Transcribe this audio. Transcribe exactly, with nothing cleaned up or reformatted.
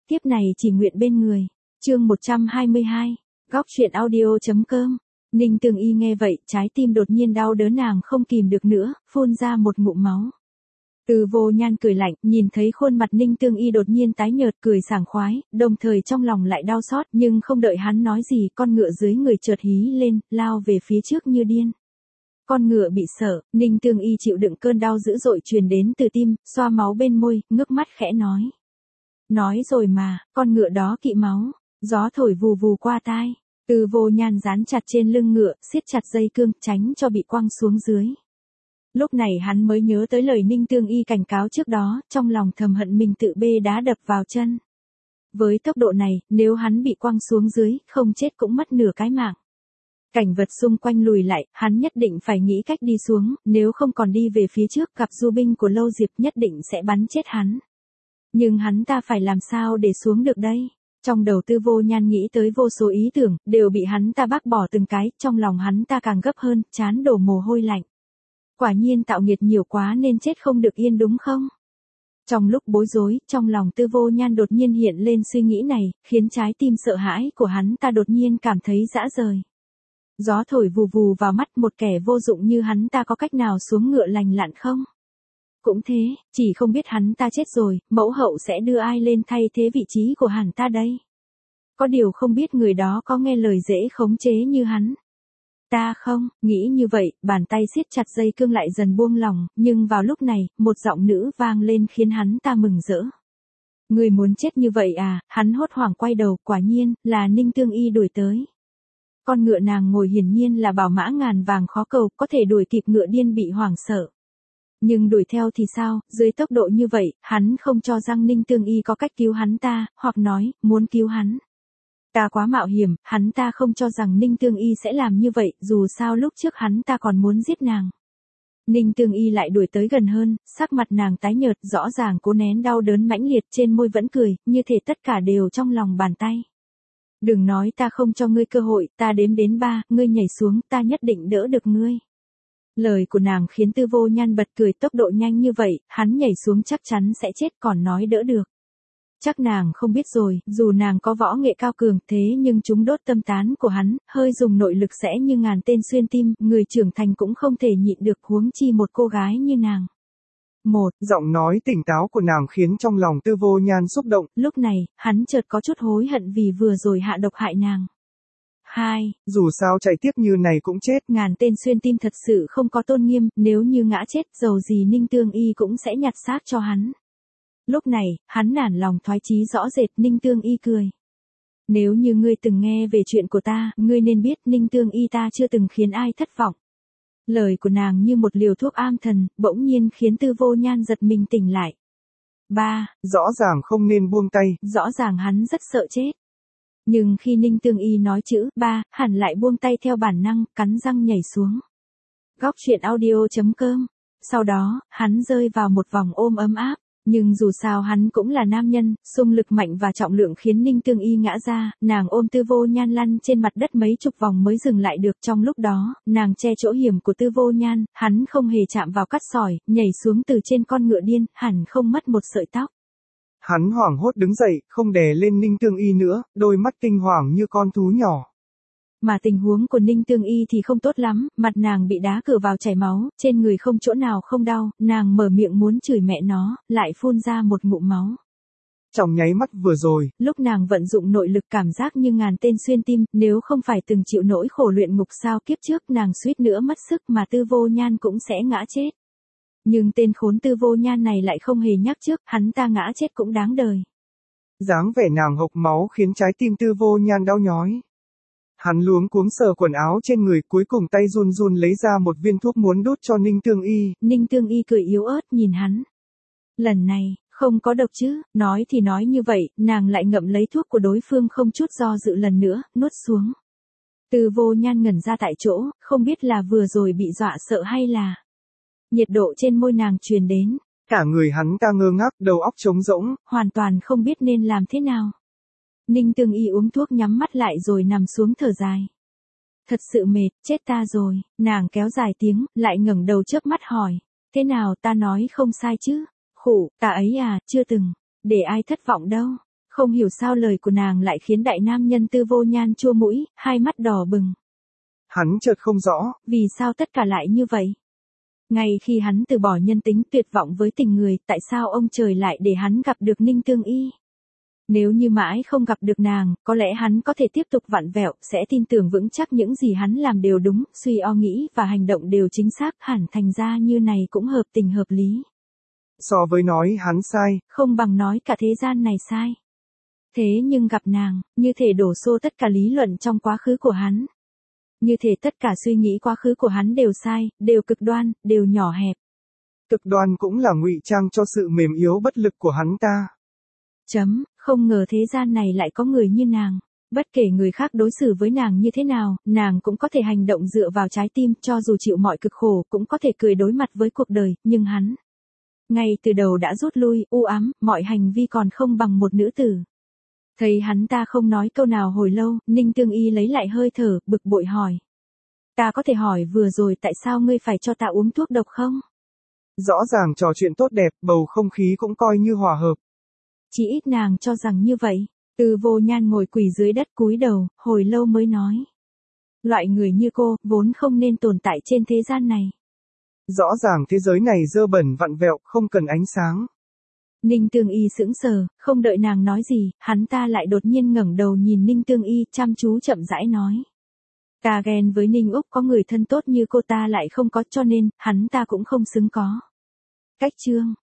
Tiếp này chỉ nguyện bên người. Chương một trăm hai mươi hai. Góc truyện audio.com. Ninh Tường Y nghe vậy, trái tim đột nhiên đau đớn, nàng không kìm được nữa, phun ra một ngụm máu. Từ Vô Nhan cười lạnh, nhìn thấy khuôn mặt Ninh Tường Y đột nhiên tái nhợt, cười sảng khoái, đồng thời trong lòng lại đau xót, nhưng không đợi hắn nói gì, con ngựa dưới người chợt hí lên, lao về phía trước như điên. Con ngựa bị sợ, Ninh Tường Y chịu đựng cơn đau dữ dội truyền đến từ tim, xoa máu bên môi, ngước mắt khẽ nói. Nói rồi mà, con ngựa đó kỵ máu, gió thổi vù vù qua tai. Từ Vô Nhan dán chặt trên lưng ngựa, siết chặt dây cương, tránh cho bị quăng xuống dưới. Lúc này hắn mới nhớ tới lời Ninh Tường Y cảnh cáo trước đó, trong lòng thầm hận mình tự bê đá đập vào chân. Với tốc độ này, nếu hắn bị quăng xuống dưới, không chết cũng mất nửa cái mạng. Cảnh vật xung quanh lùi lại, hắn nhất định phải nghĩ cách đi xuống, nếu không còn đi về phía trước, gặp du binh của Lâu Diệp nhất định sẽ bắn chết hắn. Nhưng hắn ta phải làm sao để xuống được đây? Trong đầu Tư Vô Nhan nghĩ tới vô số ý tưởng, đều bị hắn ta bác bỏ từng cái, trong lòng hắn ta càng gấp hơn, trán đổ mồ hôi lạnh. Quả nhiên tạo nghiệt nhiều quá nên chết không được yên đúng không? Trong lúc bối rối, trong lòng Tư Vô Nhan đột nhiên hiện lên suy nghĩ này, khiến trái tim sợ hãi của hắn ta đột nhiên cảm thấy rã rời. Gió thổi vù vù vào mắt, một kẻ vô dụng như hắn ta có cách nào xuống ngựa lành lặn không? Cũng thế, chỉ không biết hắn ta chết rồi, mẫu hậu sẽ đưa ai lên thay thế vị trí của hắn ta đây? Có điều không biết người đó có nghe lời dễ khống chế như hắn. Ta không, nghĩ như vậy, bàn tay siết chặt dây cương lại dần buông lỏng, nhưng vào lúc này, một giọng nữ vang lên khiến hắn ta mừng rỡ. Người muốn chết như vậy à? Hắn hốt hoảng quay đầu, quả nhiên, là Ninh Tường Y đuổi tới. Con ngựa nàng ngồi hiển nhiên là bảo mã ngàn vàng khó cầu, có thể đuổi kịp ngựa điên bị hoảng sợ. Nhưng đuổi theo thì sao, dưới tốc độ như vậy, hắn không cho rằng Ninh Tường Y có cách cứu hắn ta, hoặc nói, muốn cứu hắn. Ta quá mạo hiểm, hắn ta không cho rằng Ninh Tường Y sẽ làm như vậy, dù sao lúc trước hắn ta còn muốn giết nàng. Ninh Tường Y lại đuổi tới gần hơn, sắc mặt nàng tái nhợt, rõ ràng cố nén đau đớn mãnh liệt, trên môi vẫn cười, như thể tất cả đều trong lòng bàn tay. Đừng nói ta không cho ngươi cơ hội, ta đếm đến ba, ngươi nhảy xuống, ta nhất định đỡ được ngươi. Lời của nàng khiến Tư Vô Nhan bật cười, tốc độ nhanh như vậy, hắn nhảy xuống chắc chắn sẽ chết, còn nói đỡ được. Chắc nàng không biết rồi, dù nàng có võ nghệ cao cường thế nhưng chúng đốt tâm tán của hắn, hơi dùng nội lực sẽ như ngàn tên xuyên tim, người trưởng thành cũng không thể nhịn được, huống chi một cô gái như nàng. Một, giọng nói tỉnh táo của nàng khiến trong lòng Tư Vô Nhan xúc động. Lúc này, hắn chợt có chút hối hận vì vừa rồi hạ độc hại nàng. Hai, dù sao chạy tiếp như này cũng chết. Ngàn tên xuyên tim thật sự không có tôn nghiêm, nếu như ngã chết, dầu gì Ninh Tường Y cũng sẽ nhặt xác cho hắn. Lúc này, hắn nản lòng thoái chí rõ rệt. Ninh Tường Y cười. Nếu như ngươi từng nghe về chuyện của ta, ngươi nên biết Ninh Tường Y ta chưa từng khiến ai thất vọng. Lời của nàng như một liều thuốc am thần, bỗng nhiên khiến Tư Vô Nhan giật mình tỉnh lại. Ba, rõ ràng không nên buông tay. Rõ ràng hắn rất sợ chết. Nhưng khi Ninh Tường Y nói chữ ba, hẳn lại buông tay theo bản năng, cắn răng nhảy xuống. Góc truyện audio.com. Sau đó, hắn rơi vào một vòng ôm ấm áp. Nhưng dù sao hắn cũng là nam nhân, xung lực mạnh và trọng lượng khiến Ninh Tường Y ngã ra, nàng ôm Tư Vô Nhan lăn trên mặt đất mấy chục vòng mới dừng lại được. Trong lúc đó, nàng che chỗ hiểm của Tư Vô Nhan, hắn không hề chạm vào cắt sỏi, nhảy xuống từ trên con ngựa điên, hẳn không mất một sợi tóc. Hắn hoảng hốt đứng dậy, không đè lên Ninh Tường Y nữa, đôi mắt kinh hoàng như con thú nhỏ. Mà tình huống của Ninh Tường Y thì không tốt lắm, mặt nàng bị đá cửa vào chảy máu, trên người không chỗ nào không đau, nàng mở miệng muốn chửi mẹ nó, lại phun ra một ngụm máu. Trong nháy mắt vừa rồi, lúc nàng vận dụng nội lực cảm giác như ngàn tên xuyên tim, nếu không phải từng chịu nỗi khổ luyện ngục sao kiếp trước nàng suýt nữa mất sức mà Tư Vô Nhan cũng sẽ ngã chết. Nhưng tên khốn Tư Vô Nhan này lại không hề nhắc trước, hắn ta ngã chết cũng đáng đời. Dáng vẻ nàng hộc máu khiến trái tim Tư Vô Nhan đau nhói. Hắn luống cuống sờ quần áo trên người, cuối cùng tay run run lấy ra một viên thuốc muốn đút cho Ninh Tường Y. Ninh Tường Y cười yếu ớt nhìn hắn. Lần này, không có độc chứ, nói thì nói như vậy, nàng lại ngậm lấy thuốc của đối phương không chút do dự lần nữa, nuốt xuống. Tư Vô Nhan ngẩn ra tại chỗ, không biết là vừa rồi bị dọa sợ hay là... Nhiệt độ trên môi nàng truyền đến. Cả người hắn ta ngơ ngác, đầu óc trống rỗng. Hoàn toàn không biết nên làm thế nào. Ninh Tường Y uống thuốc nhắm mắt lại rồi nằm xuống thở dài. Thật sự mệt, chết ta rồi, nàng kéo dài tiếng, lại ngẩng đầu chớp mắt hỏi. Thế nào ta nói không sai chứ? Khụ, ta ấy à, chưa từng, để ai thất vọng đâu. Không hiểu sao lời của nàng lại khiến đại nam nhân Tư Vô Nhan chua mũi, hai mắt đỏ bừng. Hắn chợt không rõ. Vì sao tất cả lại như vậy? Ngay khi hắn từ bỏ nhân tính tuyệt vọng với tình người, tại sao ông trời lại để hắn gặp được Ninh Tương Y? Nếu như mãi không gặp được nàng, có lẽ hắn có thể tiếp tục vặn vẹo, sẽ tin tưởng vững chắc những gì hắn làm đều đúng, suy o nghĩ và hành động đều chính xác, hẳn thành ra như này cũng hợp tình hợp lý. So với nói hắn sai, không bằng nói cả thế gian này sai. Thế nhưng gặp nàng, như thể đổ xô tất cả lý luận trong quá khứ của hắn. Như thể tất cả suy nghĩ quá khứ của hắn đều sai, đều cực đoan, đều nhỏ hẹp. Cực đoan cũng là ngụy trang cho sự mềm yếu bất lực của hắn ta. Chấm, không ngờ thế gian này lại có người như nàng. Bất kể người khác đối xử với nàng như thế nào, nàng cũng có thể hành động dựa vào trái tim, cho dù chịu mọi cực khổ, cũng có thể cười đối mặt với cuộc đời, nhưng hắn ngay từ đầu đã rút lui, u ám, mọi hành vi còn không bằng một nữ tử. Thấy hắn ta không nói câu nào hồi lâu, Ninh Tương Y lấy lại hơi thở, bực bội hỏi. Ta có thể hỏi vừa rồi tại sao ngươi phải cho ta uống thuốc độc không? Rõ ràng trò chuyện tốt đẹp, bầu không khí cũng coi như hòa hợp. Chỉ ít nàng cho rằng như vậy. Tư Vô Nhan ngồi quỳ dưới đất cúi đầu, hồi lâu mới nói. Loại người như cô, vốn không nên tồn tại trên thế gian này. Rõ ràng thế giới này dơ bẩn vặn vẹo, không cần ánh sáng. Ninh Tương Y sững sờ, không đợi nàng nói gì, hắn ta lại đột nhiên ngẩng đầu nhìn Ninh Tương Y, chăm chú chậm rãi nói. Ta ghen với Ninh Úc có người thân tốt như cô ta lại không có, cho nên, hắn ta cũng không xứng có. Cách chương